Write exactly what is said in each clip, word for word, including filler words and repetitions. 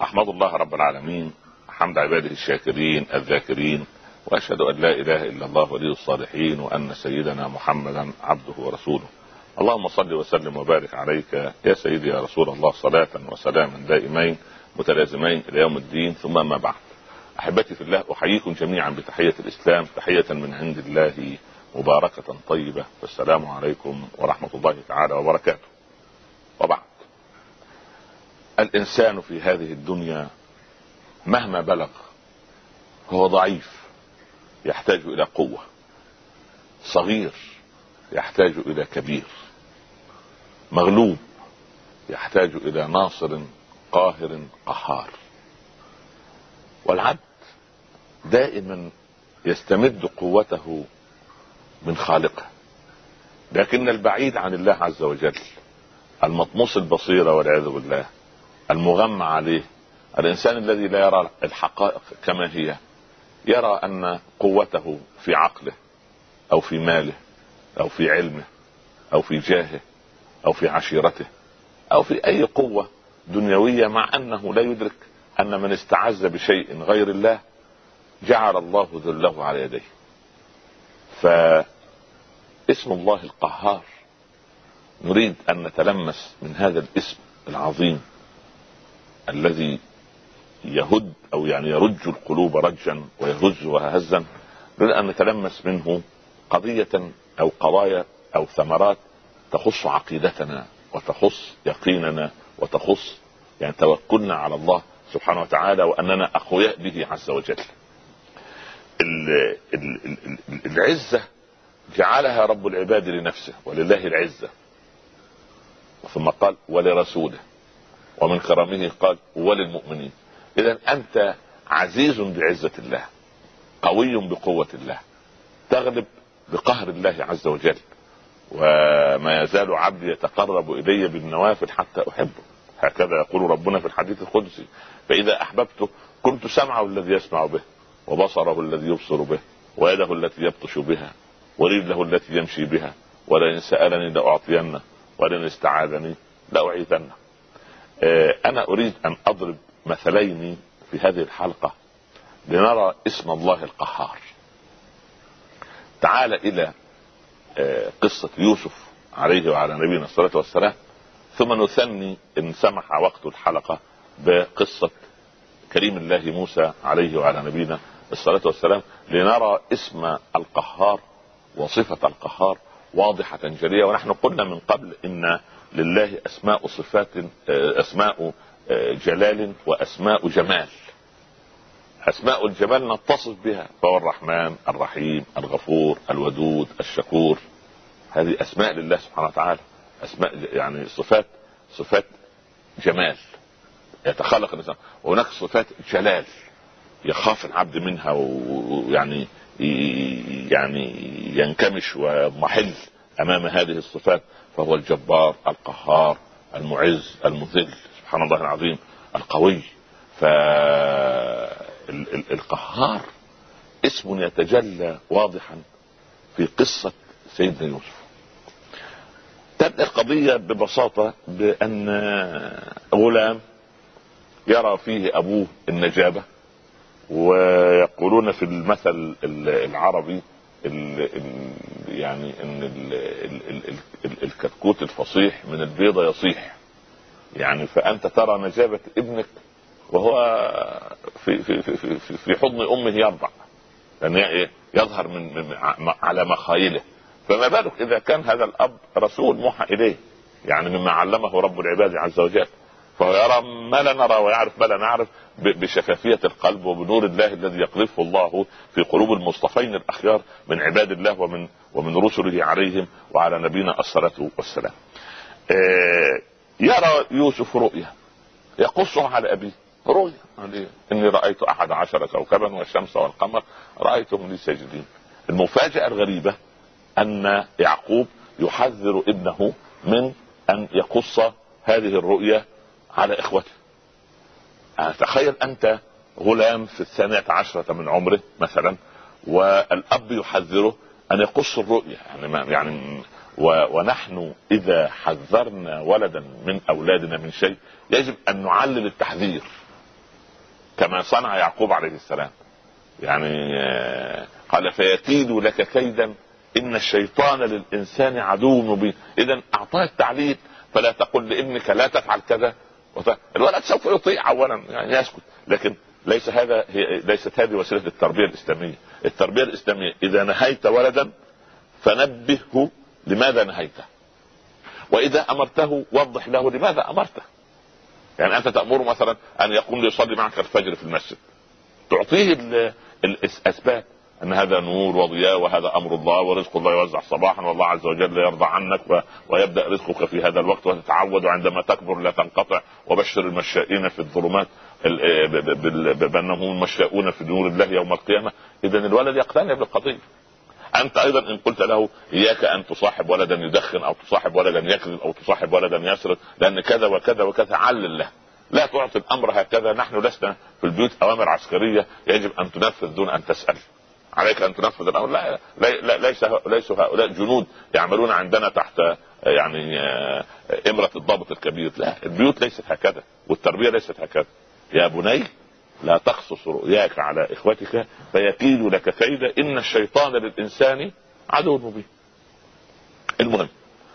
أحمد الله رب العالمين حمد عباده الشاكرين الذاكرين، وأشهد أن لا إله إلا الله ولي الصالحين، وأن سيدنا محمدا عبده ورسوله. اللهم صل وسلم وبارك عليك يا سيدي يا رسول الله، صلاة وسلاما دائمين متلازمين إلى يوم الدين، ثم ما بعد. أحبتي في الله، أحييكم جميعا بتحية الإسلام، تحية من عند الله مباركة طيبة، والسلام عليكم ورحمة الله تعالى وبركاته. وبعد، الإنسان في هذه الدنيا مهما بلغ هو ضعيف، يحتاج إلى قوة، صغير يحتاج إلى كبير، مغلوب يحتاج إلى ناصر قاهر قهار. والعبد دائما يستمد قوته من خالقه، لكن البعيد عن الله عز وجل، المطموس البصيرة والعياذ بالله، المغمى عليه، الإنسان الذي لا يرى الحقائق كما هي، يرى أن قوته في عقله أو في ماله أو في علمه أو في جاهه أو في عشيرته أو في أي قوة دنيوية، مع أنه لا يدرك أن من استعز بشيء غير الله جعل الله ذله على يديه. فاسم الله القهار نريد أن نتلمس من هذا الاسم العظيم الذي يهد أو يعني يرج القلوب رجا ويهزها هزا، نريد أن نتلمس منه قضية أو قضايا أو ثمرات تخص عقيدتنا وتخص يقيننا وتخص يعني توكلنا على الله سبحانه وتعالى، وأننا أقوياء به عز وجل. العزة جعلها رب العباد لنفسه، ولله العزة، ثم قال ولرسوله، ومن كرمه قال وللمؤمنين. إذن أنت عزيز بعزة الله، قوي بقوة الله، تغلب بقهر الله عز وجل. وما يزال عبدي يتقرب إلي بالنوافل حتى أحبه، هكذا يقول ربنا في الحديث القدسي: فإذا أحببته كنت سمعه الذي يسمع به، وبصره الذي يبصر به، ويده التي يبطش بها، ورجله التي يمشي بها، ولئن سألني لأعطينه، ولئن استعاذني لأعيذنه. أنا أريد أن أضرب مثلين في هذه الحلقة لنرى اسم الله القهار. تعال إلى قصة يوسف عليه وعلى نبينا الصلاة والسلام، ثم نثني إن سمح وقت الحلقة بقصة كريم الله موسى عليه وعلى نبينا الصلاة والسلام، لنرى اسم القهار وصفة القهار واضحة جلية. ونحن قلنا من قبل إن لله أسماء صفات، أسماء جلال وأسماء جمال. أسماء الجمال نتصف بها، فهو الرحمن الرحيم الغفور الودود الشكور. هذه أسماء لله سبحانه وتعالى، أسماء يعني صفات صفات جمال يتخلق الإنسان، وهناك صفات جلال يخاف العبد منها، ويعني يعني ينكمش ومحل أمام هذه الصفات، فهو الجبار القهار المعز المذل سبحان الله العظيم القوي. فالقهار اسم يتجلى واضحا في قصة سيدنا يوسف. تبدأ القضية ببساطة بأن غلام يرى فيه أبوه النجابة، ويقولون في المثل العربي ال ال يعني ان ال ال ال ال الكتكوت الفصيح من البيضة يصيح، يعني فأنت ترى نجابة ابنك وهو في في في في, في حضن أمه يرضع، لأن يظهر من, من على مخايله، فما بالك إذا كان هذا الأب رسول موحى إليه، يعني مما علمه رب العباد عز وجل، فهو يرى ما لا نرى ويعرف ما لا نعرف بشفافية القلب وبنور الله الذي يقذفه الله في قلوب المصطفين الأخيار من عباد الله ومن ومن رسله عليهم وعلى نبينا الصلاة والسلام. يرى يوسف رؤيا يقصها على أبيه، رؤيا إني رأيت أحد عشر كوكبا والشمس والقمر رأيتهم لي ساجدين. المفاجأة الغريبة أن يعقوب يحذر ابنه من أن يقص هذه الرؤيا على إخوته. تخيل أنت غلام في الثانية عشرة من عمره مثلا، والأب يحذره أن يقص الرؤيا، يعني, ما يعني ونحن إذا حذرنا ولدا من أولادنا من شيء يجب أن نعلل التحذير، كما صنع يعقوب عليه السلام. يعني قال فيكيد لك كيدا ان الشيطان للانسان عدو مبين. اذا اعطاه التعليل، فلا تقل لابنك لا تفعل كذا. الولد سوف يطيع اولا، يعني يسكت، لكن ليس هذا هي ليست هذه وسيله التربيه الاسلاميه. التربيه الاسلاميه اذا نهيت ولدا فنبهه لماذا نهيته، واذا امرته وضح له لماذا امرته. يعني انت تامره مثلا ان يقوم ليصلي معك الفجر في المسجد، تعطيه الاسباب ان هذا نور وضياء وهذا امر الله ورزق الله يوزع صباحا والله عز وجل يرضى عنك ويبدا رزقك في هذا الوقت وتتعود عندما تكبر لا تنقطع. وبشر المشائين في الظلمات بانهم مشاؤون في نور الله يوم القيامه. اذا الولد يقتنع بالقضيه. انت ايضا ان قلت له اياك ان تصاحب ولدا يدخن او تصاحب ولدا يكذب او تصاحب ولدا يسرق لان كذا وكذا وكذا، علل له. لا تعطي الامر هكذا. نحن لسنا في البيوت اوامر عسكريه يجب ان تنفذ دون ان تسال. عليك ان تنفذ الامر. لا, لا ليس ليس هؤلاء جنود يعملون عندنا تحت يعني امرة الضابط الكبير. لا، البيوت ليست هكذا والتربيه ليست هكذا. يا بني لا تقصص رؤياك على اخوتك فيكيد لك كيدا ان الشيطان للانسان عدو مبين. المهم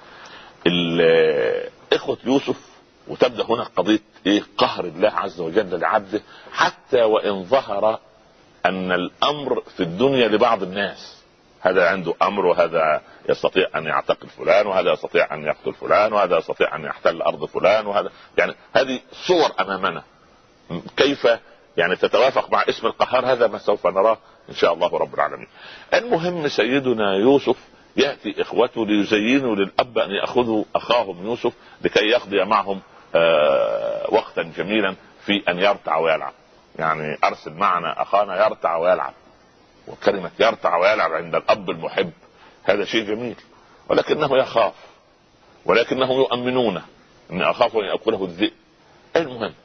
اخوة يوسف، وتبدا هنا قضيه ايه؟ قهر الله عز وجل لعبده، حتى وان ظهر ان الامر في الدنيا لبعض الناس، هذا عنده امر وهذا يستطيع ان يعتقل فلان وهذا يستطيع ان يقتل فلان وهذا يستطيع ان يحتل ارض فلان وهذا، يعني هذه صور امامنا كيف يعني تتوافق مع اسم القهار. هذا ما سوف نراه ان شاء الله رب العالمين. المهم سيدنا يوسف ياتي اخوته ليزينوا للاب ان ياخذوا اخاهم يوسف لكي يقضي معهم آه وقتا جميلا في ان يرتع ويلعب. يعني ارسل معنا اخانا يرتع ويلعب. وكلمة يرتع ويلعب عند الاب المحب هذا شيء جميل، ولكنه يخاف، ولكنه يؤمنونه ان اخاف ان ياكله الذئب. المهم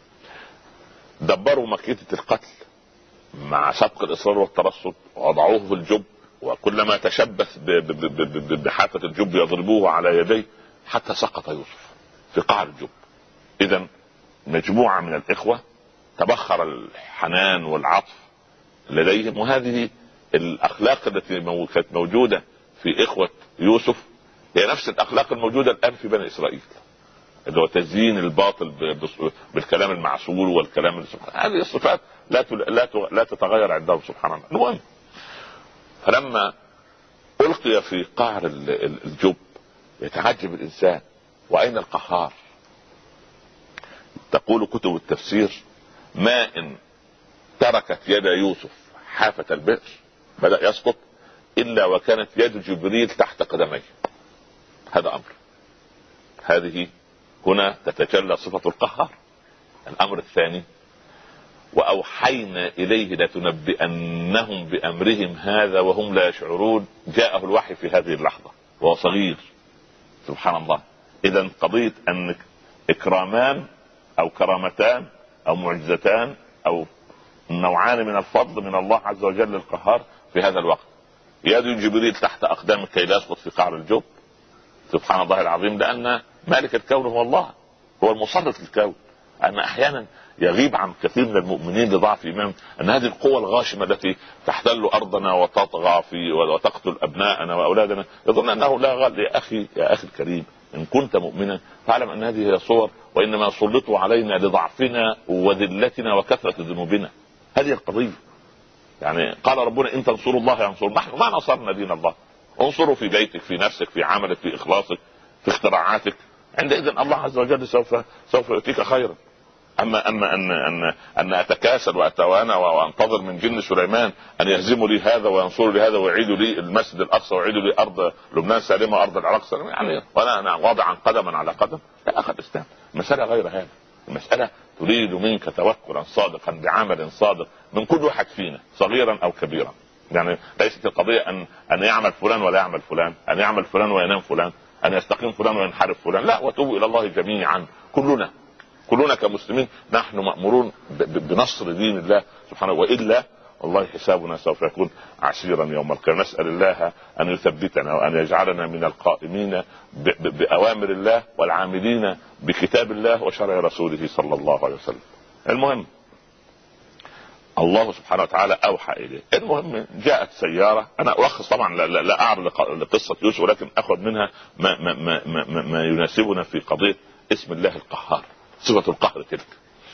دبروا مكيدة القتل مع سبق الاصرار والترصد، ووضعوه في الجب، وكلما تشبث بحافة الجب يضربوه على يديه حتى سقط يوسف في قعر الجب. اذا مجموعة من الاخوة تبخر الحنان والعطف لديهم، وهذه الاخلاق التي كانت موجودة في اخوة يوسف هي نفس الاخلاق الموجودة الان في بني اسرائيل، اللي هو تزيين الباطل بالكلام المعسول والكلام. هذه الصفات لا لا لا تتغير عندهم سبحان الله. المهم فلما القي في قعر الجب يتعجب الانسان، واين القهار؟ تقول كتب التفسير ما ان تركت يد يوسف حافة البئر بدأ يسقط الا وكانت يد جبريل تحت قدميه. هذا امر. هذه هنا تتجلى صفة القهار. الامر الثاني واوحينا اليه لتنبئنهم بامرهم هذا وهم لا يشعرون. جاءه الوحي في هذه اللحظة وهو صغير سبحان الله. اذا قضية ان اكرامان او كرامتان او معجزتان او نوعان من الفضل من الله عز وجل القهار في هذا الوقت. يد جبريل تحت اقدامك كي لا يسقط في قعر الجب سبحان الله العظيم، لان مالك الكون هو الله، هو المسلط للكون. ان احيانا يغيب عن كثير من المؤمنين لضعف ايمان ان هذه القوة الغاشمة التي تحتل ارضنا وتطغى في وتقتل ابناءنا واولادنا يظن انه لا غال. يا اخي يا اخي الكريم، ان كنت مؤمنا فاعلم ان هذه هي صور، وانما سلطوا علينا لضعفنا وذلتنا وكثرة ذنوبنا. هذه القضية. يعني قال ربنا ان تنصروا الله ينصركم. نحن ما نصرنا دين الله. انصروا في بيتك، في نفسك، في عملك، في اخلاصك، في اختراعاتك. عندئذ الله عز وجل سوف سوف يؤتيك خيرا. اما اما ان ان ان اتكاسل واتوانى وانتظر من جن سليمان ان يهزموا لي هذا وينصروا لي هذا ويعيدوا لي المسجد الاقصى ويعيدوا لي ارض لبنان سالمه وارض العراق سالمه، يعني وانا واضعا قدما على قدم. لا اخذ الاسلام المساله غير هذا. المساله تريد منك توكلا صادقا بعمل صادق من كل واحد فينا صغيرا او كبيرا. يعني ليست القضيه ان ان يعمل فلان ولا يعمل فلان، ان يعمل فلان وينام فلان، ان يستقيم فلان وينحرف فلان. لا، وتوبوا الى الله جميعا. كلنا كلنا كمسلمين نحن مأمورون بنصر دين الله سبحانه، وإلا والله حسابنا سوف يكون عسيرا يوم القيامة. نسأل الله أن يثبتنا وأن يجعلنا من القائمين بأوامر الله والعاملين بكتاب الله وشرع رسوله صلى الله عليه وسلم. المهم الله سبحانه وتعالى اوحى اليه. المهم جاءت سياره، انا الخص طبعا لا, لا, لا اعرض لقصه يوسف، ولكن اخذ منها ما, ما, ما, ما, ما يناسبنا في قضيه اسم الله القهار، صفه القهر تلك.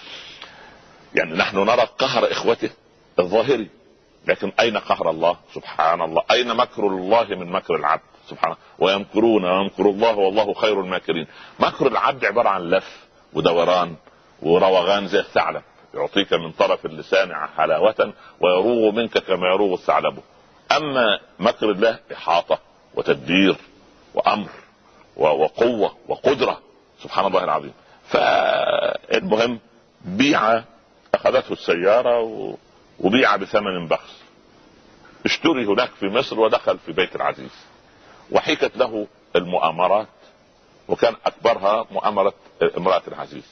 يعني نحن نرى قهر اخوته الظاهري، لكن اين قهر الله؟ سبحان الله. اين مكر الله من مكر العبد؟ سبحانه. ويمكرون ويمكر الله والله خير الماكرين. مكر العبد عباره عن لف ودوران وروغان زي الثعلب، يعطيك من طرف اللسان حلاوة ويروغ منك كما يروغ الثعلب. اما مكر الله احاطة وتدبير وامر وقوة وقدرة، سبحان الله العظيم. فالمهم بيع، اخذته السيارة وبيع بثمن بخس، اشتري هناك في مصر ودخل في بيت العزيز، وحكت له المؤامرات، وكان اكبرها مؤامرة امرأة العزيز.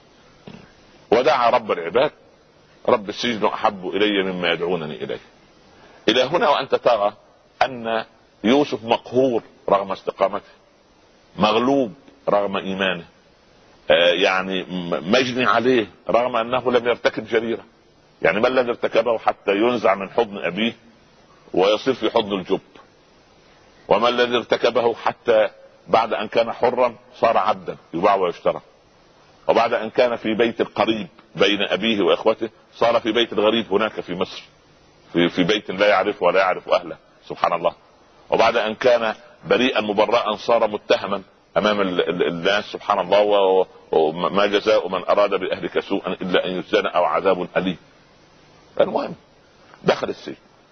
ودعا رب العباد: رب السجن احب الي مما يدعونني اليه. الى هنا وانت ترى ان يوسف مقهور رغم استقامته، مغلوب رغم ايمانه، آه يعني مجني عليه رغم انه لم يرتكب جريرة. يعني ما الذي ارتكبه حتى ينزع من حضن ابيه ويصير في حضن الجب؟ وما الذي ارتكبه حتى بعد ان كان حرا صار عبدا يباع ويشترى؟ وبعد ان كان في بيت القريب بين ابيه واخوته صار في بيت الغريب هناك في مصر، في, في بيت لا يعرفه ولا يعرف اهله، سبحان الله. وبعد ان كان بريئا مبرئا صار متهما امام الناس، سبحان الله. وما جزاء من اراد باهلك سوءا الا ان يسجن او عذاب اليم. المهم دخل السجن،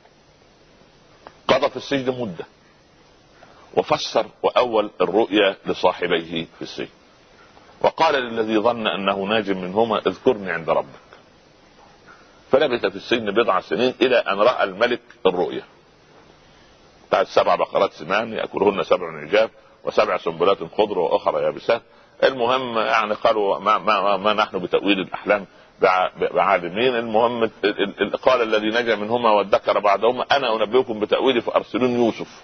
قضى في السجن مدة، وفسر واول الرؤيا لصاحبيه في السجن، وقال للذي ظن انه ناج منهما: اذكرني عند ربك. فلبث في السجن بضع سنين الى ان راى الملك الرؤيا بتاعت سبع بقرات سمان ياكلهن سبع عجاف وسبع سنبلات خضر واخرى يابسات. المهم يعني قالوا ما, ما, ما نحن بتأويل الاحلام بعالمين. المهم قال الذي نجا منهما وادكر بعدهما: انا انبئكم بتأويله فارسلون يوسف.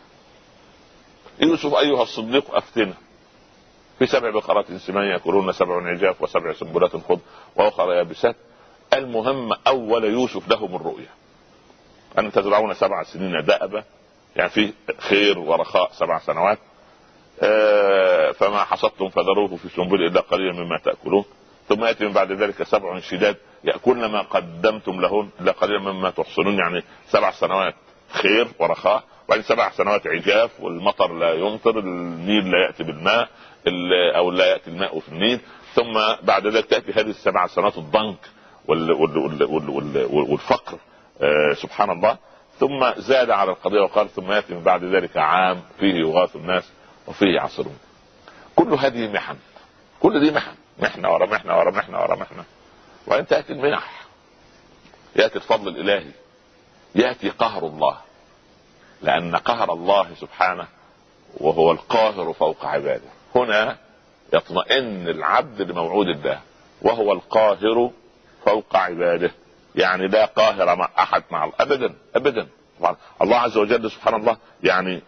يوسف ايها الصديق افتنا في سبع بقرات سمان ياكلون سبع عجاف وسبع سنبلات خضر واخرى يابسات. المهم اول يوسف لهم الرؤيا: ان تزرعون سبع سنين دأبا، يعني في خير ورخاء سبع سنوات، آه فما حصدتم فذروه في سنبل الا قليلا مما تاكلون، ثم ياتي من بعد ذلك سبع شداد ياكلن ما قدمتم لهن الا قليلا مما تحصنون. يعني سبع سنوات خير ورخاء، وبعدين سبع سنوات عجاف والمطر لا يمطر، النيل لا ياتي بالماء او لا ياتي الماء في النيل، ثم بعد ذلك تاتي هذه السبع سنوات الضنك والفقر، آه سبحان الله. ثم زاد على القضية وقال: ثم يأتي من بعد ذلك عام فيه يغاث الناس وفيه يعصرون. كل هذه محن، كل دي محن، محنة ورا محنة ورا محنة ورا محنة. وأن تأتي المنح، يأتي الفضل الإلهي، يأتي قهر الله، لأن قهر الله سبحانه وهو القاهر فوق عباده. هنا يطمئن العبد لموعود الله، وهو القاهر فوق عباده. يعني لا قاهر مع احد مع ابدا ابدا. الله عز وجل سبحان الله يعني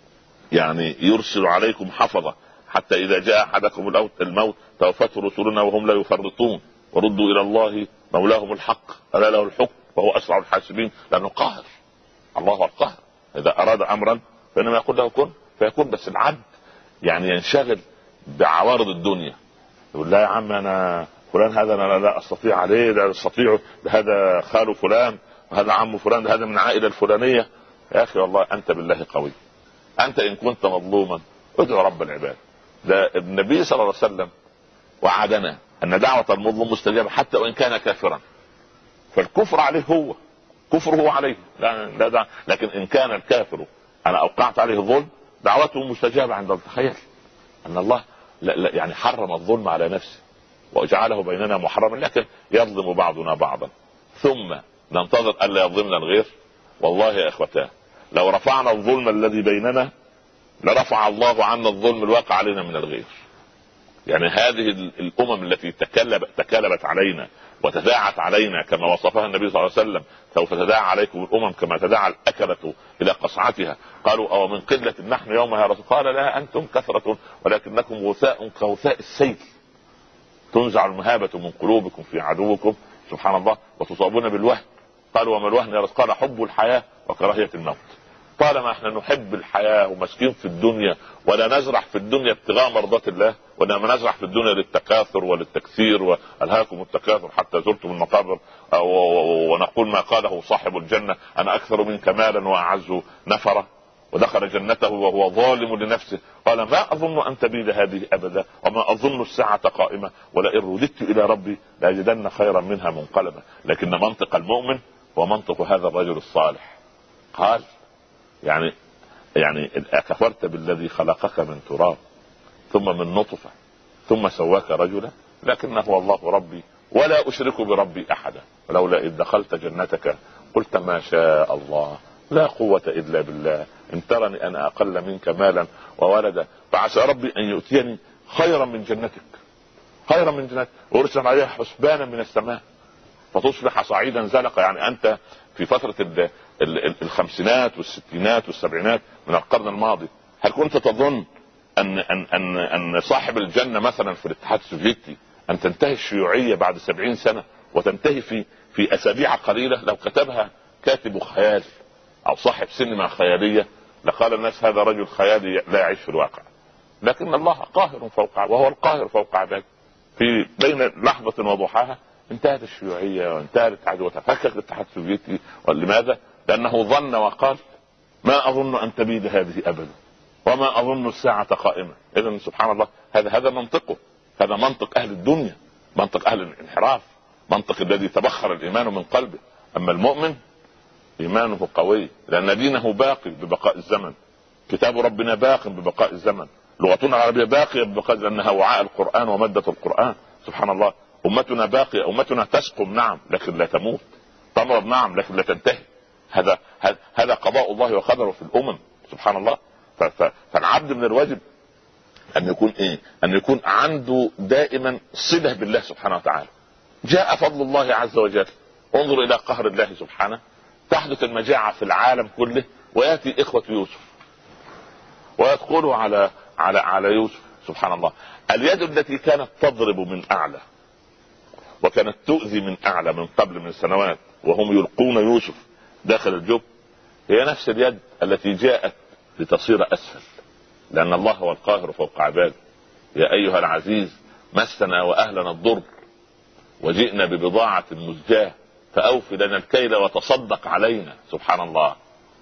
يعني يرسل عليكم حفظة حتى اذا جاء احدكم الموت توفته رسلنا وهم لا يفرطون وردوا الى الله مولاهم الحق الا له الحكم وهو اسرع الحاسبين. لانه قاهر، الله هو القاهر. اذا اراد امرا فانما يقول له كن فيكون. بس العبد يعني ينشغل بعوارض الدنيا، يقول: لا يا عم انا فلان هذا انا لا استطيع عليه، لا استطيع، هذا خال فلان وهذا عم فلان، هذا من عائله الفلانيه. يا اخي والله انت بالله قوي. انت ان كنت مظلوما ادعو رب العباد. ده النبي صلى الله عليه وسلم وعدنا ان دعوه المظلوم مستجابه حتى وان كان كافرا. فالكفر عليه هو، كفره عليه لا لا دع. لكن ان كان الكافر انا اوقعت عليه الظلم دعوته مستجابه عند. تخيل ان الله لا لا يعني حرم الظلم على نفسه وجعله بيننا محرما، لكن يظلم بعضنا بعضا ثم ننتظر الا يظلمنا الغير. والله يا اخوتاه لو رفعنا الظلم الذي بيننا لرفع الله عنا الظلم الواقع علينا من الغير. يعني هذه الامم التي تكلب تكالبت علينا وتداعت علينا كما وصفها النبي صلى الله عليه وسلم: سوف تداعى عليكم الامم كما تداعى الاكلة الى قصعتها. قالوا: او من قلة نحن يومها يا رسول؟ قال: لا انتم كثرة ولكنكم غثاء كغثاء السيل تنزع المهابة من قلوبكم في عدوكم، سبحان الله، وتصابون بالوهن قالوا وما الوهن يا رسول؟ قال حب الحياة وكراهية الموت. طالما احنا نحب الحياة ومسكين في الدنيا ولا نزرع في الدنيا ابتغاء مرضات الله، وانما نزرع في الدنيا للتكاثر وللتكثير، والهاكم التكاثر حتى زرتم المقابر، ونقول ما قاله صاحب الجنة انا اكثر منك مالا واعز نفرا، ودخل جنته وهو ظالم لنفسه قال ما اظن ان تبيد هذه ابدا وما اظن الساعة قائمة ولئن رددت الى ربي لاجدن خيرا منها منقلبا. لكن منطق المؤمن هو منطق هذا الرجل الصالح. قال يعني يعني أكفرت بالذي خلقك من تراب ثم من نطفة ثم سواك رجلا، لكنه هو الله ربي ولا أشرك بربي أحدا، ولولا إذ دخلت جنتك قلت ما شاء الله لا قوة إلا بالله إن ترني أنا أقل منك مالا وولدا فعسى ربي أن يؤتيني خيرا من جنتك خيرا من جنتك وأرسل عليها حسبانا من السماء فتصبح صعيدا زلقا. يعني أنت في فترة الخمسينات والستينات والسبعينات من القرن الماضي هل كنت تظن أن أن أن أن صاحب الجنة مثلا في الاتحاد السوفيتي أن تنتهي الشيوعية بعد سبعين سنة وتنتهي في في أسابيع قليلة؟ لو كتبها كاتب خيال أو صاحب سينما خيالية لقال الناس هذا رجل خيالي لا يعيش في الواقع. لكن الله قاهر فوق وهو القاهر فوق عباده. في بين لحظة وضحاها انتهت الشيوعية وانتهت الاتحاد وتفكك الاتحاد السوفيتي. ولماذا؟ لأنه ظن وقال ما أظن أن تبيد هذه أبدا وما أظن الساعة قائمة. إذن سبحان الله هذا هذا منطقه، هذا منطق أهل الدنيا، منطق أهل الانحراف، منطق الذي تبخر الإيمان من قلبه. أما المؤمن إيمانه قوي لأن دينه باقي ببقاء الزمن، كتاب ربنا باق ببقاء الزمن، لغتنا العربية باقية ببقاء لأنها وعاء القرآن ومادة القرآن. سبحان الله أمتنا باقية، أمتنا تسقم نعم لكن لا تموت، تمرض نعم لكن لا تنتهي. هذا هذا قضاء الله وقدره في الأمم. سبحان الله. فالعبد من الواجب أن يكون إيه؟ أن يكون عنده دائما صلة بالله سبحانه وتعالى. جاء فضل الله عز وجل، انظر إلى قهر الله سبحانه، تحدث المجاعة في العالم كله ويأتي إخوة يوسف ويدخلوا على على على يوسف. سبحان الله. اليد التي كانت تضرب من أعلى وكانت تؤذي من أعلى من قبل من سنوات وهم يلقون يوسف داخل الجب هي نفس اليد التي جاءت لتصير أسفل، لأن الله هو القاهر فوق عباده. يا أيها العزيز مسنا وأهلنا الضر وجئنا ببضاعة مزجاة فأوف لنا الكيل وتصدق علينا. سبحان الله.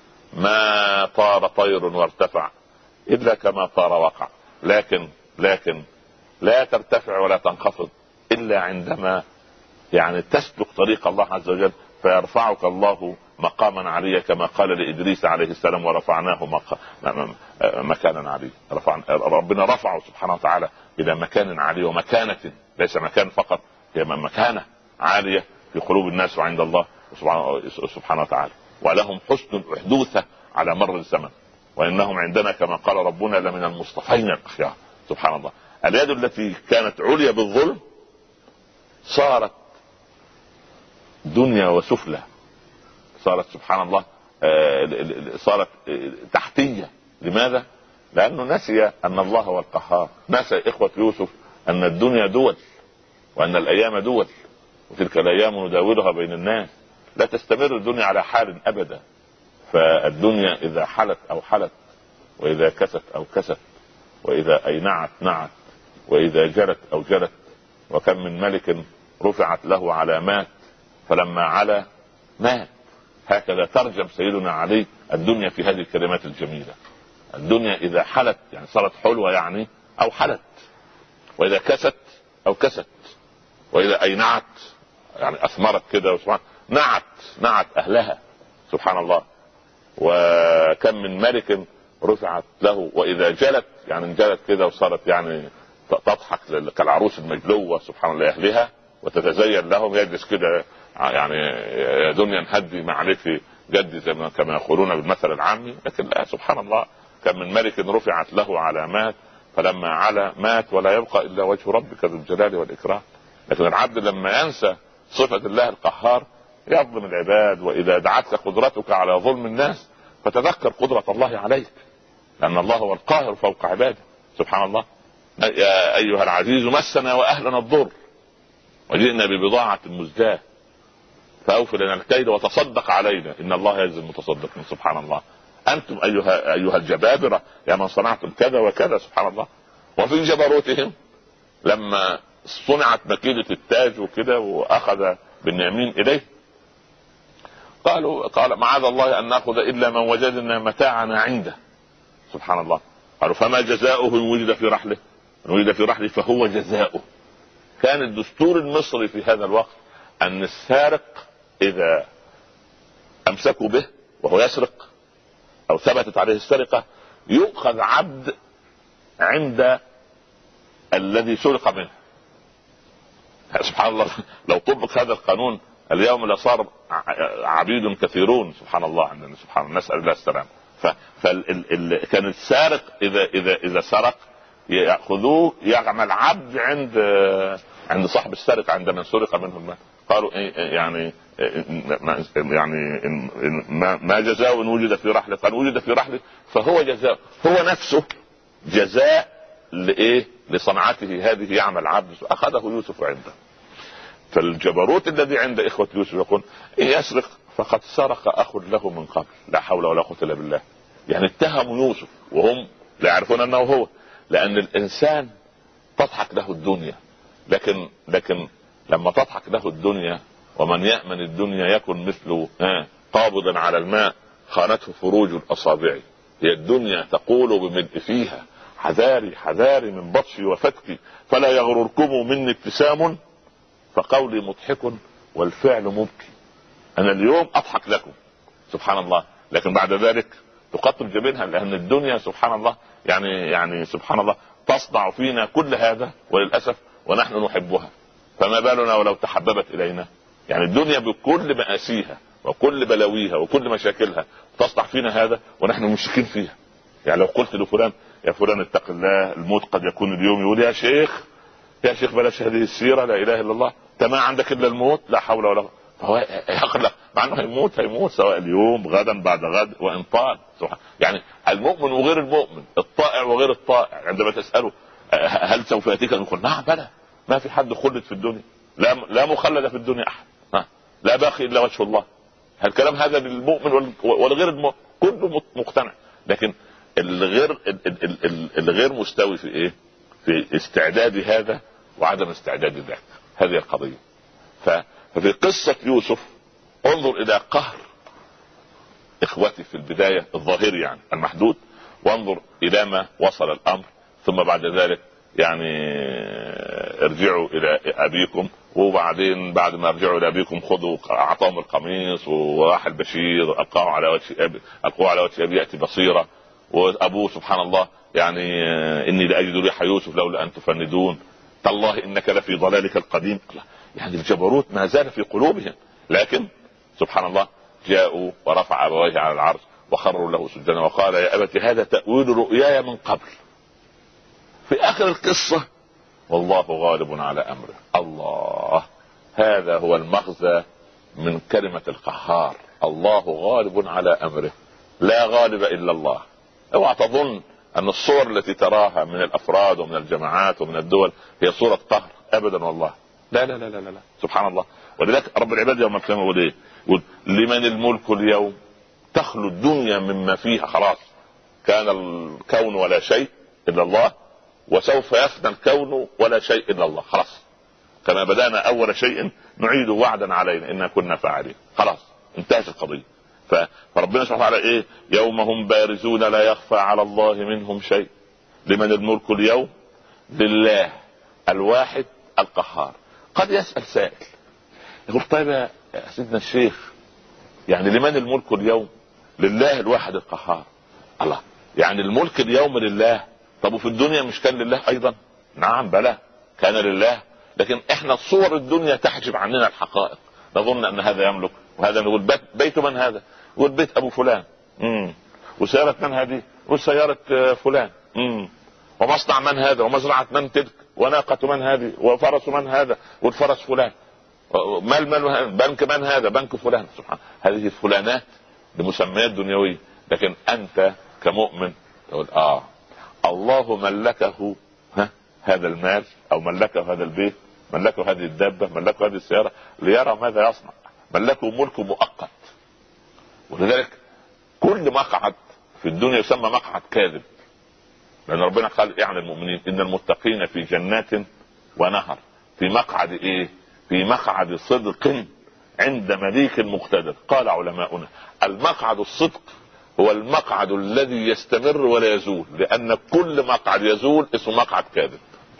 ما طار طير وارتفع إلا كما طار وقع، لكن لكن لا ترتفع ولا تنخفض إلا عندما يعني تسلك طريق الله عز وجل فيرفعك الله مقاما عليا كما قال لإدريس عليه السلام ورفعناه مكانا عليا. ربنا رفعه سبحانه وتعالى إلى مكان عالي ومكانة، ليس مكان فقط، هي مكانة عالية في قلوب الناس وعند الله سبحانه وتعالى. ولهم حسن الحدوثة على مر الزمن وإنهم عندنا كما قال ربنا لمن المصطفين الأخيار. سبحان الله. اليد التي كانت عليا بالظلم صارت دنيا وسفلى، صارت سبحان الله صارت تحتية. لماذا؟ لأنه نسي أن الله هو القهار، نسي إخوة يوسف أن الدنيا دول وأن الأيام دول وتلك الأيام نداولها بين الناس، لا تستمر الدنيا على حال أبدا. فالدنيا إذا حلت أو حلت وإذا كست أو كست وإذا أينعت نعت وإذا جرت أو جرت. وكم من ملك رفعت له علامات فلما علا مات. هكذا ترجم سيدنا علي الدنيا في هذه الكلمات الجميلة. الدنيا إذا حلت يعني صارت حلوة يعني أو حلت، وإذا كست أو كست، وإذا أينعت يعني أثمرت كده نعت نعت أهلها. سبحان الله. وكم من ملك رفعت له وإذا جلت يعني انجلت كده وصارت يعني تضحك كالعروس المجلوة سبحان الله أهلها وتتزين لهم، يجلس كده يعني يا دنيا نهدي ما عليك جدي زي ما كما يقولون بالمثل العامي. لكن لا سبحان الله كم من ملك رفعت له علامات فلما علا مات ولا يبقى إلا وجه ربك ذو الجلال والإكرام. لكن العبد لما ينسى صفة الله القهار يظلم العباد. وإذا دعتك قدرتك على ظلم الناس فتذكر قدرة الله عليك، لأن الله هو القاهر فوق عباده. سبحان الله. يا أيها العزيز مسنا وأهلنا الضر وجئنا ببضاعة مزجاة فأوفي لنا الكيل وتصدق علينا إن الله يجزي المتصدقين. سبحان الله. أنتم أيها أيها الجبابرة يا من صنعتم كذا وكذا. سبحان الله. وفي جبروتهم لما صنعت مكيدة التاج وكده وأخذ باليمين إليه قالوا قال معاذ الله أن نأخذ إلا من وجدنا متاعنا عنده. سبحان الله. قالوا فما جزاؤه إن وجد في رحله؟ إن وجد في رحله فهو جزاؤه. كان الدستور المصري في هذا الوقت أن السارق إذا أمسكوا به وهو يسرق أو ثبتت عليه السرقة يؤخذ عبد عند الذي سرق منه. سبحان الله. لو طبق هذا القانون اليوم لصار عبيد كثيرون. سبحان الله. عندنا سبحان الله نسأل الله السلام. فكان السارق إذا إذا إذا سرق يأخذوه يعمل عبد عند عند صاحب السرقة عند من سرق منه المال. قالوا يعني يعني ما ما جزاء إن وجد في رحله؟ قال وجد في رحله فهو جزاء. هو نفسه جزاء لإيه؟ لصنعته هذه يعمل عبد. أخذه يوسف عنده. فالجبروت الذي عند إخوة يوسف يقول إن يسرق فقد سرق أخ له من قبل. لا حول ولا قوة إلا بالله. يعني اتهموا يوسف وهم لا يعرفون أنه هو. لأن الإنسان تضحك له الدنيا لكن لكن لما تضحك له الدنيا ومن يأمن الدنيا يكن مثله قابضا على الماء خانته فروج الأصابع. هي الدنيا تقول بملء فيها حذاري حذاري من بطشي وفتكي فلا يغرركم مني ابتسام فقولي مضحك والفعل مبكي. أنا اليوم أضحك لكم سبحان الله لكن بعد ذلك تقطب جبينها لأن الدنيا سبحان الله يعني يعني سبحان الله تصنع فينا كل هذا وللأسف ونحن نحبها. فما بالنا ولو تحببت إلينا. يعني الدنيا بكل مآسيها وكل بلاويها وكل مشاكلها تصنع فينا هذا ونحن مشركين فيها. يعني لو قلت لفلان يا فلان اتق الله الموت قد يكون اليوم يقول يا شيخ يا شيخ بلاش هذه السيرة لا إله إلا الله انت ما عندك إلا الموت لا حول ولا قوة. فهو يقلق مع انه هيموت هيموت سواء اليوم غدا بعد غد وان طال. يعني المؤمن وغير المؤمن الطائع وغير الطائع عندما تسأله هل سوف يأتيك يقول نعم بلى. ما في حد خلد في الدنيا. لا لا مخلد في الدنيا احد. لا باقي الا وجه الله. الكلام هذا للمؤمن والغير المؤمن كله مقتنع. لكن الغير الغير مستوي في ايه؟ في استعداد هذا وعدم استعداد ذاك. هذه القضية. ففي قصة يوسف انظر الى قهر اخوتي في البداية الظاهر يعني المحدود وانظر الى ما وصل الامر. ثم بعد ذلك يعني ارجعوا الى ابيكم وبعدين بعد ما ارجعوا الى ابيكم خذوا اعطاهم القميص وراح البشير القاه على وجه ابي القوه على وجه ابي ياتي بصيره. وابوه سبحان الله يعني اني لاجد ريح يوسف لولا ان تفندون تالله انك لفي ضلالك القديم. يعني الجبروت ما زال في قلوبهم. لكن سبحان الله جاءوا ورفع ابويه على العرش وخروا له سجدا وقال يا ابت هذا تأويل رؤياي من قبل. في اخر القصة والله غالب على امره. الله هذا هو المغزى من كلمة القهار. الله غالب على امره لا غالب الا الله. اوعى تظن ان الصور التي تراها من الافراد ومن الجماعات ومن الدول هي صورة قهر ابدا والله. لا لا لا لا لا, لا. سبحان الله. ولذلك رب العباد يوم القيامة يقول ايه؟ يقول لمن الملك اليوم تخلو الدنيا مما فيها. خلاص كان الكون ولا شيء الا الله وسوف يفنى الكون ولا شيء الا الله. خلاص كما بدأنا اول شيء نعيد وعدا علينا إنا كنا فاعلين. خلاص انتهت القضية. فربنا سبحانه وتعالى ايه؟ يوم هم بارزون لا يخفى على الله منهم شيء. لمن الملك اليوم؟ لله الواحد القهار. قد يسأل سائل يقول طيب يا سيدنا الشيخ يعني لمن الملك اليوم؟ لله الواحد القهار. الله يعني الملك اليوم لله. طب وفي الدنيا مش كان لله ايضا؟ نعم بلى كان لله. لكن احنا صور الدنيا تحجب عننا الحقائق. نظن ان هذا يملك وهذا نقول بيت, بيت من هذا؟ يقول بيت ابو فلان. امم وسيارة من هذه؟ وسيارة فلان. امم ومصنع من هذا؟ ومزرعة من تلك؟ وناقة من هذه؟ وفرس من هذا؟ والفرس فلان. مال من بنك من هذا؟ بنك فلان. سبحان هذه فلانات بمسميات دنيوية. لكن انت كمؤمن تقول اه الله ملكه ها هذا المال او ملكه هذا البيت ملكه هذه الدابة ملكه هذه السيارة ليرى ماذا يصنع. بل لكم ملك مؤقت. ولذلك كل مقعد في الدنيا يسمى مقعد كاذب، لان ربنا قال يعني المؤمنين ان المتقين في جنات ونهر في مقعد ايه؟ في مقعد صدق عند مليك مقتدر. قال علماؤنا المقعد الصدق هو المقعد الذي يستمر ولا يزول، لان كل مقعد يزول اسمه مقعد كاذب.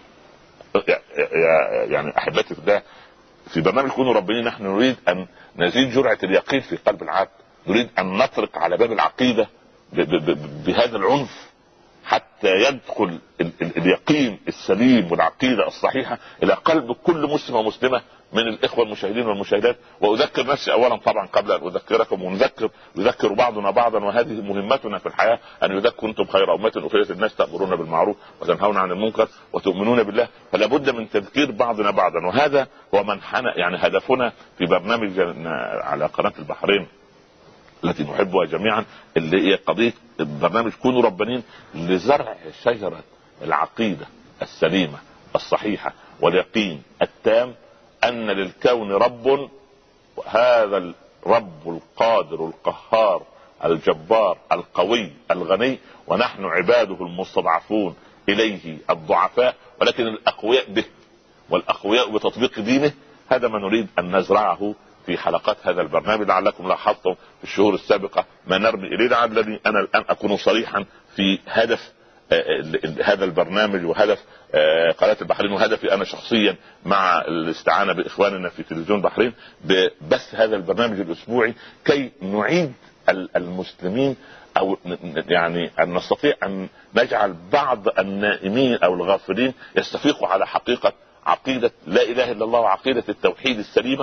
يعني احبتي في ده، في برنامج كونوا ربنا نحن نريد ان نزيد جرعة اليقين في قلب العبد، نريد ان نطرق على باب العقيدة بهذا العنف حتى يدخل ال ال اليقين السليم والعقيدة الصحيحة الى قلب كل مسلم ومسلمة من الاخوة المشاهدين والمشاهدات. واذكر نفسي اولا طبعا قبل ان اذكركم، ونذكر يذكر بعضنا بعضا، وهذه مهمتنا في الحياة ان يذكر كنتم خير امة اخرجت الناس تأمرون بالمعروف وتنهون عن المنكر وتؤمنون بالله، فلا بد من تذكير بعضنا بعضا. وهذا هو منحنى يعني هدفنا في برنامج على قناة البحرين التي نحبها جميعا، اللي هي قضية برنامج كونوا ربانيين، لزرع شجرة العقيدة السليمة الصحيحة واليقين التام ان للكون رب، هذا الرب القادر القهار الجبار القوي الغني، ونحن عباده المستضعفون اليه الضعفاء، ولكن الاقوياء به والاقوياء بتطبيق دينه. هذا ما نريد ان نزرعه في حلقات هذا البرنامج. لعلكم لاحظتم في الشهور السابقة ما نرمي اليه، لعلني انا الان اكون صريحا في هدف هذا البرنامج وهدف قناة البحرين، وهدفي انا شخصيا مع الاستعانة باخواننا في تلفزيون البحرين ببث هذا البرنامج الاسبوعي، كي نعيد المسلمين او يعني ان نستطيع ان نجعل بعض النائمين او الغافلين يستفيقوا على حقيقة عقيدة لا اله الا الله، وعقيدة التوحيد السليمة،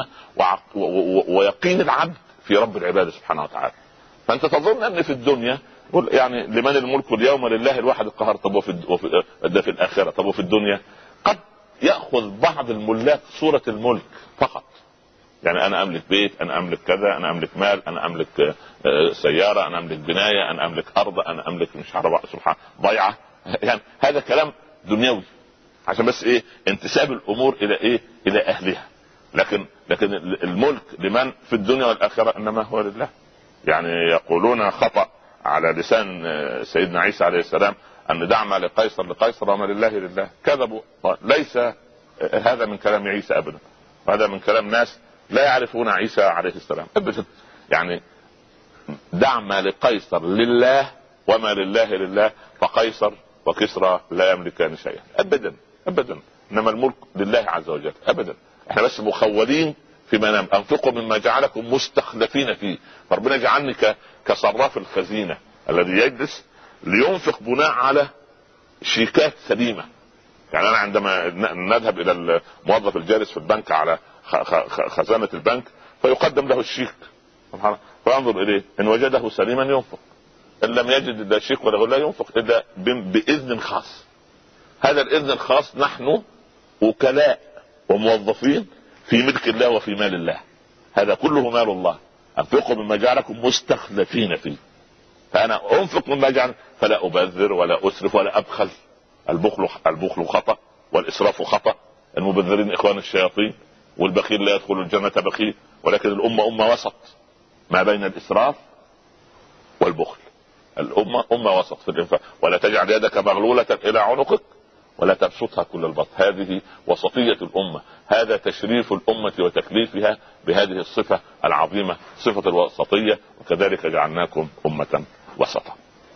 ويقين العبد في رب العباد سبحانه وتعالى. فانت تظن ان في الدنيا يعني لمن الملك اليوم لله الواحد القهار، طب وفي ده في الاخره، طب وفي الدنيا قد ياخذ بعض الملاك صوره الملك فقط، يعني انا املك بيت، انا املك كذا، انا املك مال، انا املك سياره، انا املك بنايه، انا املك ارض، انا املك مش عارف سبحان ضيعه، يعني هذا كلام دنيوي عشان بس ايه؟ انتساب الامور الى ايه؟ الى اهلها. لكن لكن الملك لمن في الدنيا والاخره انما هو لله. يعني يقولون خطأ على لسان سيدنا عيسى عليه السلام ان دع ما لقيصر لقيصر وما لله لله، كذبوا. ليس هذا من كلام عيسى ابدا، هذا من كلام ناس لا يعرفون عيسى عليه السلام ابدا. يعني دع ما لقيصر لله وما لله لله، فقيصر وكسرى لا يملكان شيئا ابدا ابدا، انما الملك لله عز وجل ابدا. احنا بس مخولين في منام، انفقوا مما جعلكم مستخلفين فيه. فربنا جعلني كصراف الخزينة الذي يجلس لينفق بناء على شيكات سليمة. يعني انا عندما نذهب الى الموظف الجالس في البنك على خزانة البنك فيقدم له الشيك، فينظر اليه، ان وجده سليما ينفق، ان لم يجد لا شيك ولا لا ينفق الا باذن خاص. هذا الاذن الخاص نحن وكلاء وموظفين في ملك الله وفي مال الله، هذا كله مال الله. انفقوا مما جعلكم مستخلفين فيه، فانا انفق مما جعل فلا ابذر ولا اسرف ولا ابخل. البخل البخل خطأ، والاسراف خطأ، المبذرين اخوان الشياطين، والبخيل لا يدخل الجنة بخيل. ولكن الامة امة وسط ما بين الاسراف والبخل، الامة امة وسط في الانفاق. ولا تجعل يدك مغلولة الى عنقك ولا تبسطها كل البسط. هذه وسطية الامة، هذا تشريف الامة وتكليفها بهذه الصفة العظيمة، صفة الوسطية، وكذلك جعلناكم امة وسطا.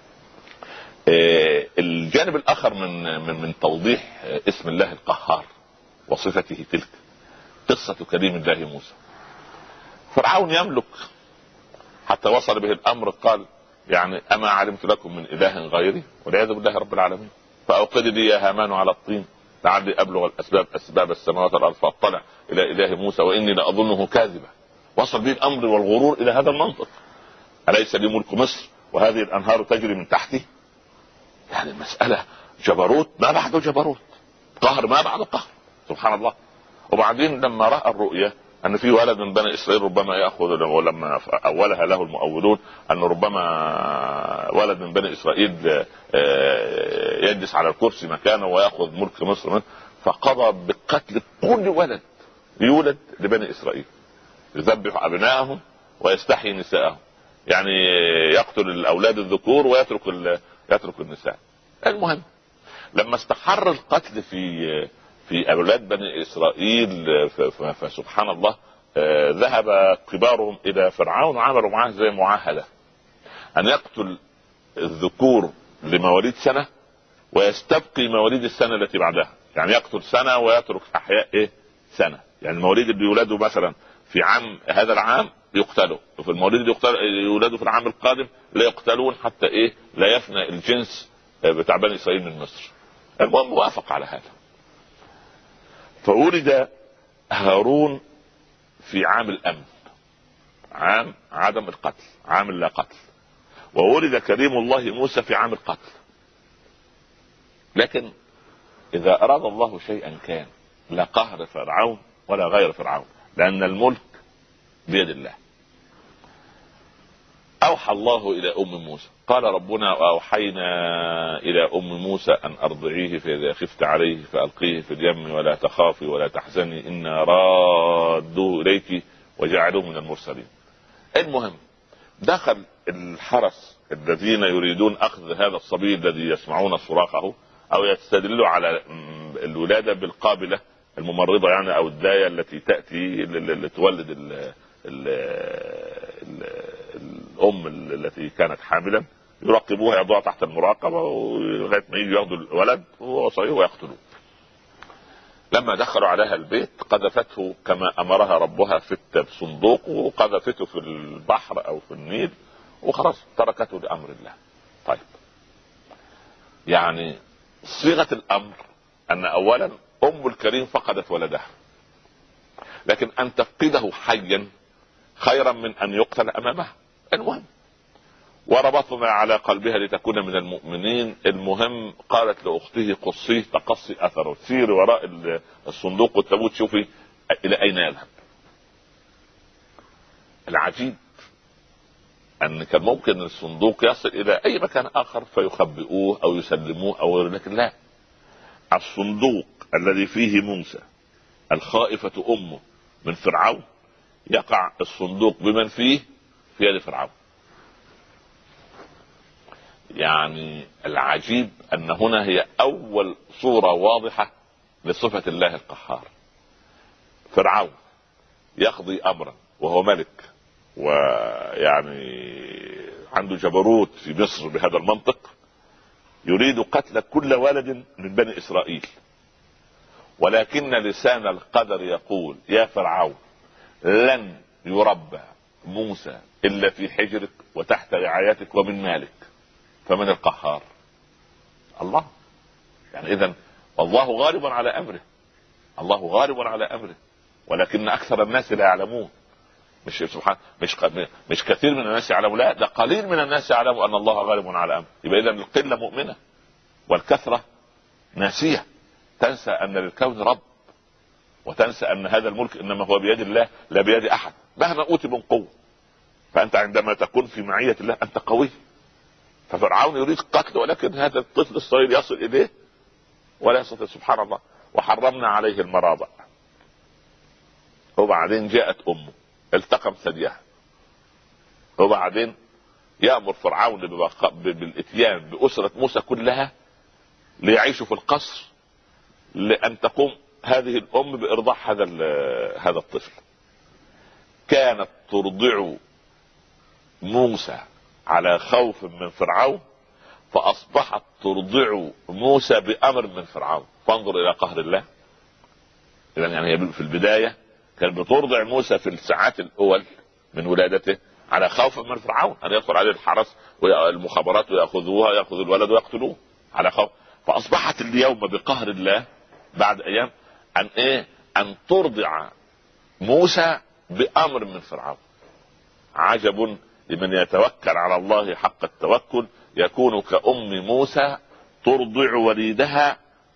الجانب الاخر من من من توضيح اسم الله القهار وصفته تلك قصة كريم الله موسى. فرعون يملك حتى وصل به الامر قال يعني اما علمت لكم من اله غيري، والعياذ بالله رب العالمين. فاوقد لي يا هامان على الطين لعلي ابلغ الاسباب اسباب السماوات والارض فاطلع الى اله موسى واني لاظنه كاذبا. وصل به الامر والغرور الى هذا المنطق. اليس لي ملك مصر وهذه الانهار تجري من تحتي؟ يعني المسألة جبروت ما بعده جبروت، قهر ما بعده قهر، سبحان الله. وبعدين لما رأى الرؤية ان في ولد من بني اسرائيل ربما ياخذ، ولما اولها له المؤولون ان ربما ولد من بني اسرائيل يجلس على الكرسي مكانه وياخذ ملك مصر منه، فقضى بقتل كل ولد يولد لبني اسرائيل. يذبح ابنائهم ويستحيي نساءهم، يعني يقتل الاولاد الذكور ويترك يترك النساء. المهم لما استحر القتل في في اولاد بني اسرائيل فسبحان الله ذهب كبارهم الى فرعون وعملوا معاه زي معاهده ان يقتل الذكور لمواليد سنه ويستبقي مواليد السنه التي بعدها، يعني يقتل سنه ويترك احياء ايه سنه، يعني المواليد اللي يولدوا مثلا في عام هذا العام يقتلوا، وفي المواليد اللي يولدوا في العام القادم لا يقتلون حتى ايه لا يفنى الجنس بتاع بني اسرائيل من مصر. المهم وافق على هذا. فولد هارون في عام الامن، عام عدم القتل، عام لا قتل، وولد كريم الله موسى في عام القتل. لكن اذا اراد الله شيئا كان، لا قهر فرعون ولا غير فرعون، لان الملك بيد الله. اوحى الله الى ام موسى قال ربنا واوحينا الى ام موسى ان ارضعيه فاذا خفت عليه فالقيه في اليم ولا تخافي ولا تحزني انا رادوه اليك وجعلوه من المرسلين. المهم دخل الحرس الذين يريدون اخذ هذا الصبي الذي يسمعون صراخه او يستدلوا على الولاده بالقابله الممرضه يعني او الدايه التي تاتي لتولد ال ال ال الام التي كانت حاملا، يراقبوها يضعها تحت المراقبه لغايه ما يجي ياخذوا الولد وهو صغير ويقتلوه. لما دخلوا عليها البيت قذفته كما امرها ربها في الصندوق وقذفته في البحر او في النيل وخلاص تركته لامر الله. طيب يعني صيغه الامر ان اولا ام الكريم فقدت ولدها، لكن ان تفقده حيا خيرا من ان يقتل امامها. المهم وربطنا على قلبها لتكون من المؤمنين. المهم قالت لاخته قصيه تقصي اثره، سيري وراء الصندوق والتابوت شوفي الى اين يذهب. العجيب ان كان ممكن الصندوق يصل الى اي مكان اخر فيخبئوه او يسلموه او، لكن لا، الصندوق الذي فيه موسى الخائفة امه من فرعون يقع الصندوق بمن فيه في يد فرعون. يعني العجيب ان هنا هي اول صورة واضحة لصفة الله القهار. فرعون يقضي امرا وهو ملك ويعني عنده جبروت في مصر بهذا المنطق، يريد قتل كل ولد من بني اسرائيل، ولكن لسان القدر يقول يا فرعون لن يربى موسى الا في حجرك وتحت رعايتك ومن مالك. فمن القهار؟ الله. يعني اذا الله غالب على امره، الله غالب على امره، ولكن اكثر الناس لا يعلمون. مش سبحان مش مش كثير من الناس يعلمون، لا ده قليل من الناس يعلموا ان الله غالب على امره. يبقى اذا القله مؤمنه والكثره ناسيه، تنسى ان للكون رب وتنسى ان هذا الملك انما هو بيد الله لا بيد احد مهما اوتي من قوه. فانت عندما تكون في معيه الله انت قوي. ففرعون يريد قتله ولكن هذا الطفل الصغير يصل اليه ولا يستطيع. سبحان الله. وحرمنا عليه المراضع. وبعدين جاءت امه التقم ثديها، وبعدين يأمر فرعون بالاتيان بأسرة موسى كلها ليعيشوا في القصر لأن تقوم هذه الأم بإرضاع هذا هذا الطفل. كانت ترضع موسى على خوف من فرعون فأصبحت ترضع موسى بأمر من فرعون. فانظر إلى قهر الله. إذن يعني في البداية كانت بترضع موسى في الساعات الأول من ولادته على خوف من فرعون أن يدخل عليه الحرس والمخابرات ويأخذوها يأخذ الولد ويقتلوه على خوف. فأصبحت اليوم بقهر الله بعد أيام أن إيه أن ترضع موسى بأمر من فرعون. عجب لمن يتوكل على الله حق التوكل يكون كأم موسى ترضع وليدها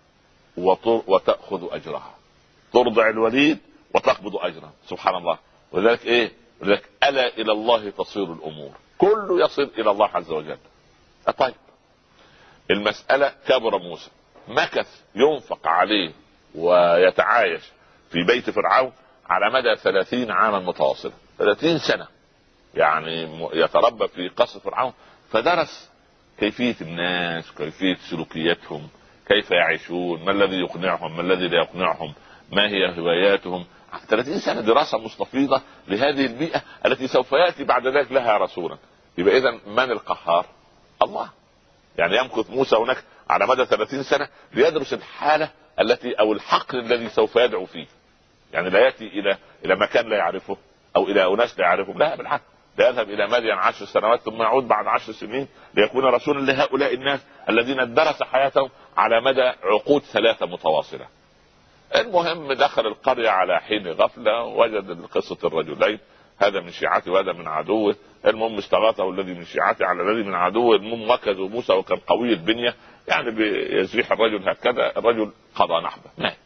وتأخذ أجرها. ترضع الوليد وتقبض أجرها. سبحان الله. ولذلك إيه ولذلك ألا إلى الله تصير الأمور، كله يصل إلى الله عز وجل. طيب المسألة كبر موسى، مكث ينفق عليه ويتعايش في بيت فرعون على مدى ثلاثين عاما متواصلة، ثلاثين سنة يعني يتربى في قصر فرعون، فدرس كيفية الناس، كيفية سلوكياتهم، كيف يعيشون، ما الذي يقنعهم، ما الذي لا يقنعهم، ما هي هواياتهم. ثلاثين سنة دراسة مستفيضة لهذه البيئة التي سوف يأتي بعد ذلك لها رسولا. يبقى إذن من القهار؟ الله. يعني يمكث موسى هناك على مدى ثلاثين سنة ليدرس الحالة التي أو الحقل الذي سوف يدعو فيه. يعني لا يأتي إلى إلى مكان لا يعرفه أو إلى أناس لا يعرفهم، لا بالعكس، لا يذهب إلى مدين عشر سنوات ثم يعود بعد عشر سنين ليكون رسولا لهؤلاء الناس الذين درس حياتهم على مدى عقود ثلاثة متواصلة. المهم دخل القرية على حين غفلة، وجد قصة الرجلين، هذا من شيعته وهذا من عدوه. المهم استغاثه الذي من شيعته على الذي من عدوه. المهم وكزوا موسى وكان قوي البنية، يعني بيزيح الرجل هكذا، الرجل قضى نحبه مات.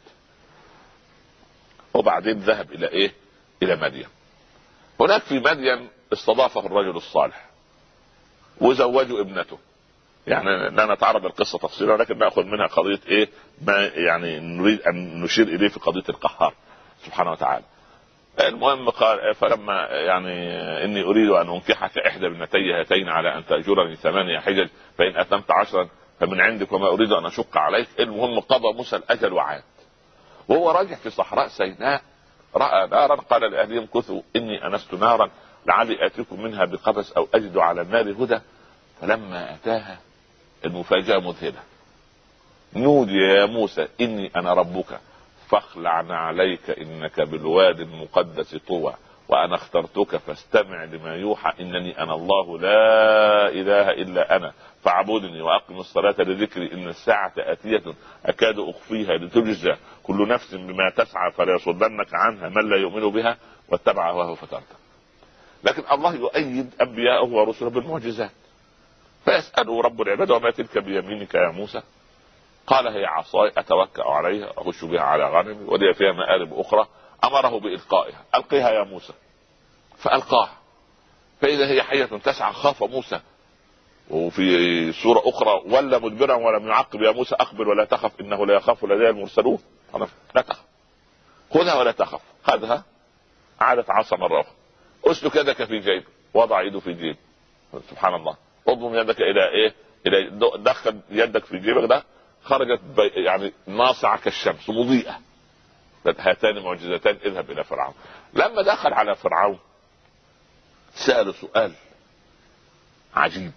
وبعدين ذهب الى ايه؟ الى مدين. هناك في مدين استضافه الرجل الصالح وزوجوا ابنته. يعني لا نتعرض القصة تفصيلا، لكن نأخذ منها قضية ايه ما يعني نريد ان نشير اليه في قضية القهار سبحانه وتعالى. المهم قال فلما يعني اني اريد ان انكحك احدى ابنتي هاتين على ان تأجرني ثمانية حجج فان اتممت عشرا فمن عندك وما اريد ان اشق عليك. المهم قضى موسى الاجل وعاد. وهو راجع في صحراء سيناء راى نارا قال لاهلهم كثوا اني انست نارا لعلي اتيكم منها بقبس او اجد على النار هدى. فلما اتاها المفاجأة مذهلة، نودي يا موسى اني انا ربك فاخلع عليك انك بالوادي المقدس طوى وانا اخترتك فاستمع لما يوحى انني انا الله لا اله الا انا فاعبدني واقم الصلاة لذكري ان الساعة اتية اكاد اخفيها لتجزى كل نفس بما تسعى فلا يصدنك عنها من لا يؤمن بها واتبع هواه فتردى. لكن الله يؤيد انبياءه ورسله بالمعجزات. فيسأله رب العباد وما تلك بيمينك يا موسى؟ قال هي عصاي اتوكأ عليها اخش بها على غنمي ولي فيها مآرب اخرى. امره بالقائها، القيها يا موسى. فالقاها فاذا هي حية تسعى. خاف موسى. وفي سورة اخرى ولا مدبرا ولم يعقب يا موسى اقبل ولا تخف انه لا يخاف لدي المرسلون. لا تخف، خذها ولا تخف. خذها، عادت عصا مرة اخرى. اسلك يدك في جيب، وضع يده في جيب. سبحان الله. اضم يدك الى ايه؟ الى دخل يدك في جيبك ده، خرجت يعني ناصعة كالشمس مضيئة. هاتان معجزتان اذهب الى فرعون. لما دخل على فرعون سأل سؤال عجيب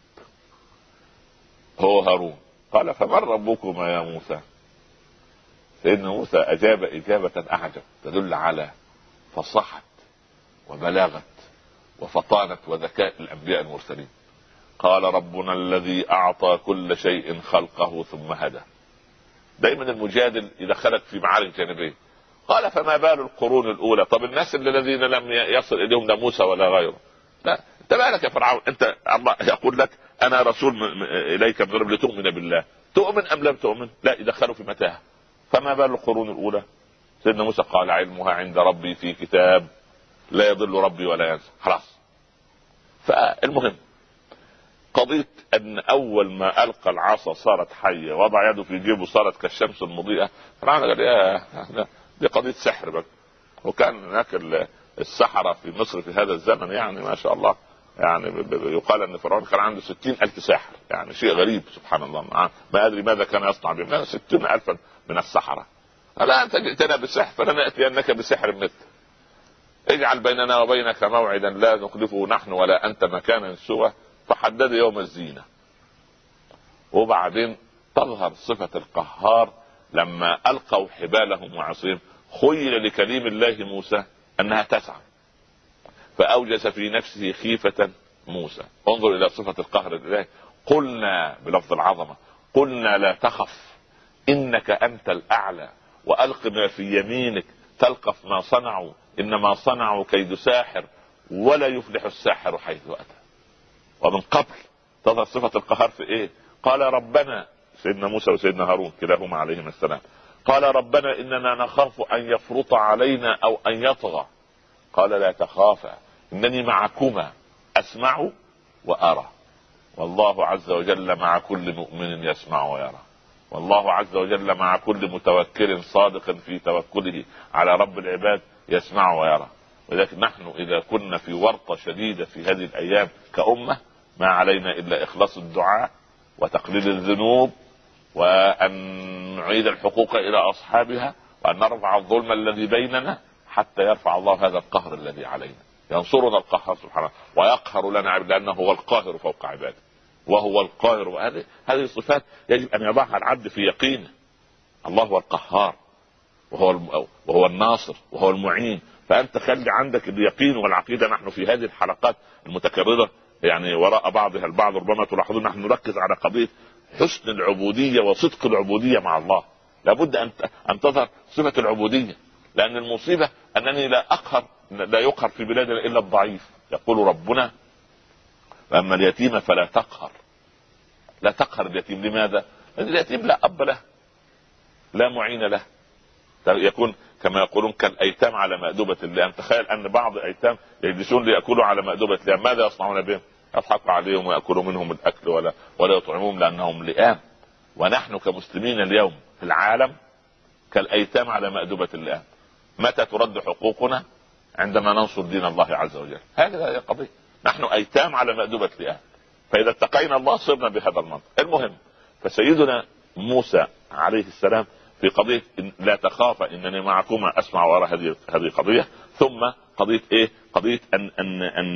هو هارون. قال فمن ربكما يا موسى؟ سيدنا موسى اجاب اجابة اعجب تدل على فصاحة وبلاغة وفطانة وذكاء الانبياء المرسلين. قال ربنا الذي اعطى كل شيء خلقه ثم هدى. دايما المجادل يدخلك في معارك جانبيه. قال فما بال القرون الاولى؟ طب الناس الذين لم يصل اليهم لا موسى ولا غيره. لا انت مالك يا فرعون؟ انت الله يقول لك انا رسول اليك من رب لتؤمن بالله، تؤمن ام لم تؤمن؟ لا، يدخلوا في متاهه. فما بال القرون الاولى؟ سيدنا موسى قال علمها عند ربي في كتاب لا يضل ربي ولا ينسى. خلاص. فالمهم قضية ان اول ما القى العصا صارت حية، وضع يده في جيبه صارت كالشمس المضيئة. فرعون قال يا دي قضية سحر بقى. وكان هناك السحرة في مصر في هذا الزمن يعني ما شاء الله، يعني يقال ان فرعون كان عنده ستين الف ساحر، يعني شيء غريب سبحان الله. ما ادري ماذا كان يصنع بهم، ستين الفا من السحرة. لا انت جئتنا بالسحر فلنأتينك بسحر مثل. اجعل بيننا وبينك موعدا لا نخلفه نحن ولا انت مكانا سوى. فحدد يوم الزينة. وبعدين تظهر صفة القهار لما ألقوا حبالهم وعصيهم. خيل لكليم الله موسى أنها تسعى فأوجس في نفسه خيفة موسى. انظر إلى صفة القهر الإلهي. قلنا بلفظ العظمة قلنا لا تخف إنك أنت الأعلى وألق ما في يمينك تلقف ما صنعوا إنما صنعوا كيد ساحر ولا يفلح الساحر حيث أتى. ومن قبل تظهر صفة القهار في ايه؟ قال ربنا، سيدنا موسى وسيدنا هارون كلاهما عليهما السلام، قال ربنا اننا نخاف ان يفرط علينا او ان يطغى. قال لا تخافا انني معكما اسمع وارى والله عز وجل مع كل مؤمن يسمع ويرى والله عز وجل مع كل متوكل صادق في توكله على رب العباد يسمع ويرى. ولكن نحن إذا كنا في ورطة شديدة في هذه الأيام كأمة ما علينا إلا إخلاص الدعاء وتقليل الذنوب وأن نعيد الحقوق إلى أصحابها وأن نرفع الظلم الذي بيننا حتى يرفع الله هذا القهر الذي علينا. ينصرنا القهار سبحانه ويقهر لنا عباد لأنه هو القاهر فوق عباده وهو القاهر. وهذه هذه الصفات يجب أن يضعها العبد في يقينه. الله هو القهار وهو وهو الناصر وهو المعين. فأنت خلي عندك اليقين والعقيدة. نحن في هذه الحلقات المتكررة يعني وراء بعضها البعض ربما تلاحظون نحن نركز على قضية حسن العبودية وصدق العبودية مع الله. لابد أن أن تظهر صفة العبودية، لأن المصيبة أنني لا أقهر لا يقهر في بلادنا إلا الضعيف. يقول ربنا أما اليتيم فلا تقهر. لا تقهر اليتيم. لماذا؟ لأن اليتيم لا أب له لا معين له، يكون كما يقولون كالأيتام على مأدبة اللئام. تخيل أن بعض الأيتام يجلسون ليأكلوا على مأدبة اللئام، ماذا يصنعون بهم؟ يضحكوا عليهم ويأكلوا منهم الأكل ولا ولا يطعمون لأنهم لئام. ونحن كمسلمين اليوم في العالم كالأيتام على مأدبة اللئام. متى ترد حقوقنا؟ عندما ننصر دين الله عز وجل. هذه هي القضية. نحن أيتام على مأدبة لئام، فإذا اتقينا الله صرنا بهذا المنطق. المهم فسيدنا موسى عليه السلام في قضية إن لا تخاف إنني معكما أسمع وراء هذه هذه قضية. ثم قضية إيه؟ قضية أن أن أن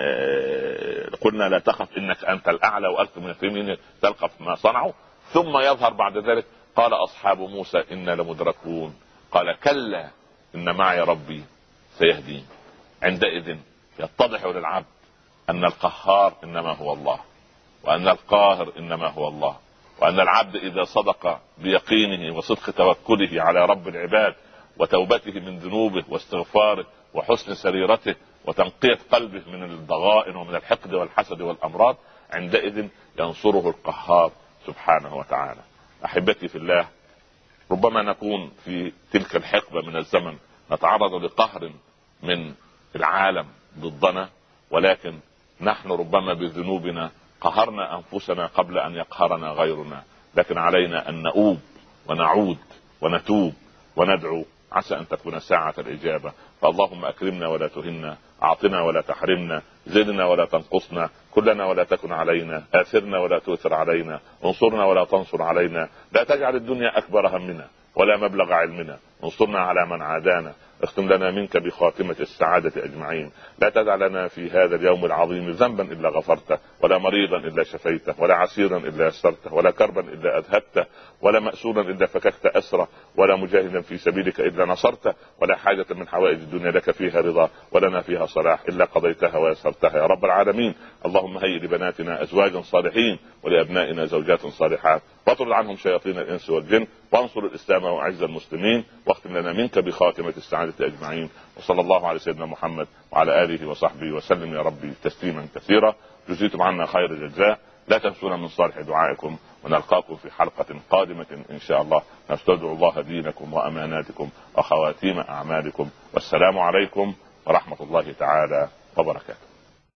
قلنا لا تخف إنك أنت الأعلى وألقى من اليمين تلقف ما صنعوا. ثم يظهر بعد ذلك قال أصحاب موسى إنا لمدركون قال كلا إن معي ربي سيهدين. عندئذ يتضح للعبد أن القهار إنما هو الله وأن القاهر إنما هو الله، وأن العبد إذا صدق بيقينه وصدق توكله على رب العباد وتوبته من ذنوبه واستغفاره وحسن سريرته وتنقية قلبه من الضغائن ومن الحقد والحسد والأمراض، عندئذ ينصره القهار سبحانه وتعالى. أحبتي في الله، ربما نكون في تلك الحقبة من الزمن نتعرض لقهر من العالم ضدنا، ولكن نحن ربما بذنوبنا قهرنا أنفسنا قبل أن يقهرنا غيرنا. لكن علينا أن نؤوب ونعود ونتوب وندعو، عسى أن تكون ساعة الإجابة. فاللهم أكرمنا ولا تهنا، أعطنا ولا تحرمنا، زدنا ولا تنقصنا، كلنا ولا تكن علينا، آثرنا ولا تؤثر علينا، انصرنا ولا تنصر علينا، لا تجعل الدنيا أكبر همنا ولا مبلغ علمنا، انصرنا على من عادانا، اختم لنا منك بخاتمة السعادة أجمعين. لا تدع لنا في هذا اليوم العظيم ذنبا إلا غفرته، ولا مريضا إلا شفيته، ولا عسيرا إلا يسرته، ولا كربا إلا أذهبته، ولا مأسورا إلا فككت أسره، ولا مجاهدا في سبيلك إلا نصرته، ولا حاجة من حوائج الدنيا لك فيها رضا ولنا فيها صلاح إلا قضيتها ويسرتها يا رب العالمين. اللهم هيئ لبناتنا أزواجا صالحين ولأبنائنا زوجات صالحات، واطرد عنهم شياطين الإنس والجن، وانصر الإسلام وأعز المسلمين، واختم لنا منك بخاتمة السعادة أجمعين. وصلى الله على سيدنا محمد وعلى آله وصحبه وسلم يا ربي تسليما كثيرا. جزيتم عنا خير الجزاء. لا تنسونا من صالح دعائكم، ونلقاكم في حلقة قادمة إن شاء الله. نستودع الله دينكم وأماناتكم وخواتيم أعمالكم، والسلام عليكم ورحمة الله تعالى وبركاته.